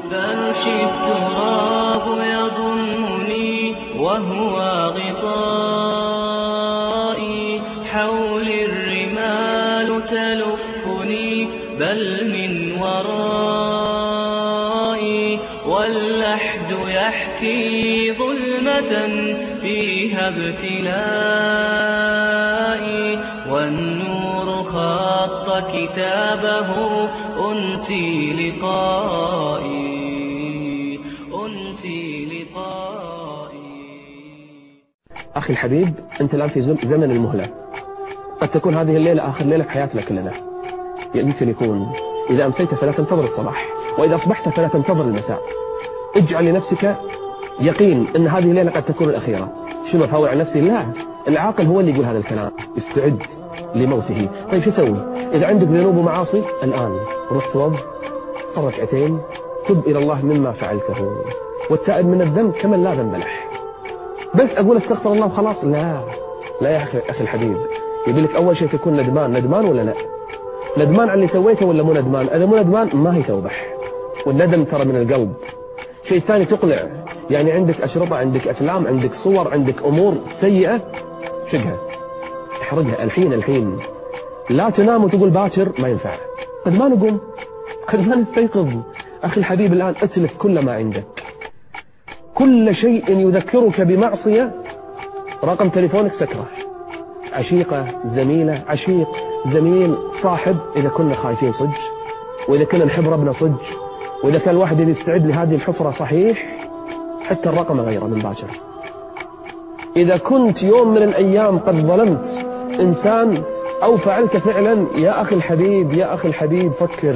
فأمشي التراب يضمني وهو غطائي، حولي الرمال تلفني بل من ورائي، واللحد يحكي ظلمة فيها ابتلائي، والنور خط كتابه أنسي لقائي، أنسي لقائي. أخي الحبيب، أنت الآن في زمن المهلة. قد تكون هذه الليلة آخر ليلة في حياتنا كلنا. يمكن يكون إذا أمسيت فلا تنتظر الصباح، وإذا أصبحت فلا تنتظر المساء. اجعل لنفسك يقين أن هذه الليلة قد تكون الأخيرة. شو مفاوع نفسي؟ لا، العاقل هو اللي يقول هذا الكلام. استعد لموته. طيب شو تسوي؟ إذا عندك ذنوب ومعاصي الآن روح توض، صل ركعتين، تب إلى الله مما فعلته، والتائب من الذنب كمن لا ذنب له. بس أقول استغفر الله وخلاص؟ لا لا يا أخي الحبيب، يقول لك أول شيء تكون ندمان ولا لا؟ ندمان على اللي سويته ولا مو ندمان؟ إذا مو ندمان ما هي توبة، والندم ترى من القلب. شيء ثاني تقلع، يعني عندك أشرطة، عندك أفلام، عندك صور، عندك أمور سيئة، شقها احرقها الحين. لا تنام وتقول باكر، ما ينفع. قد ما نقوم، قد ما نستيقظ. أخي الحبيب الآن أتلف كل ما عندك، كل شيء يذكرك بمعصية. رقم تليفونك سكره، عشيقة، زميلة، عشيق، زميل، صاحب، إذا كنا خايفين صج، وإذا كنا نحب ربنا صج، وإذا كان الواحد يستعد لهذه الحفرة صحيح، حتى الرقم غيره من باكر. إذا كنت يوم من الأيام قد ظلمت إنسان أو فعلت فعلا، يا أخي الحبيب، يا أخي الحبيب،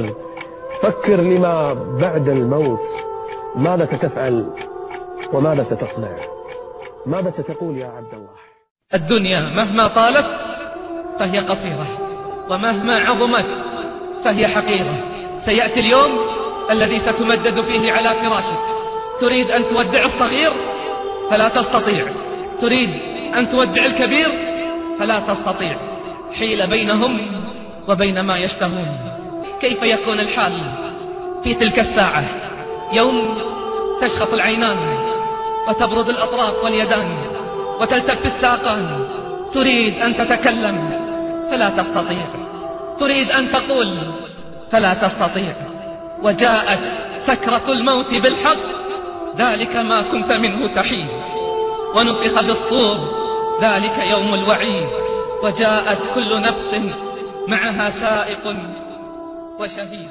فكر لما بعد الموت. ماذا ستفعل وماذا ستصنع؟ ماذا ستقول يا عبد الله؟ الدنيا مهما طالت فهي قصيرة، ومهما عظمت فهي حقيرة. سيأتي اليوم الذي ستمدد فيه على فراشك. تريد أن تودع الصغير فلا تستطيع، تريد أن تودع الكبير فلا تستطيع. حيل بينهم وبين ما يشتهون. كيف يكون الحال في تلك الساعة؟ يوم تشخص العينان وتبرد الأطراف واليدان وتلتف الساقان. تريد أن تتكلم فلا تستطيع، تريد أن تقول فلا تستطيع. وجاءت سكرة الموت بالحق، ذلك ما كنت منه تحيد. ونفخ في الصور، ذلك يوم الوعيد. وجاءت كل نفس معها سائق وشهيد.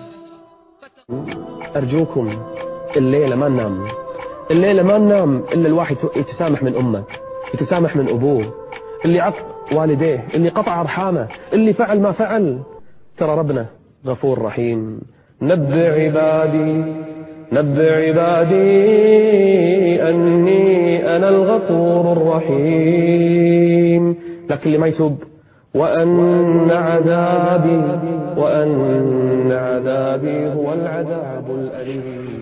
أرجوكم الليلة ما ننام، الليلة ما ننام إلا الواحد يتسامح من أمه، يتسامح من أبوه، اللي عق والديه، اللي قطع أرحامه، اللي فعل ما فعل. ترى ربنا غفور رحيم. نبئ عبادي أني أنا الغفور الرحيم. لكن اللي ما يتوب، وأن عذابي هو العذاب الأليم.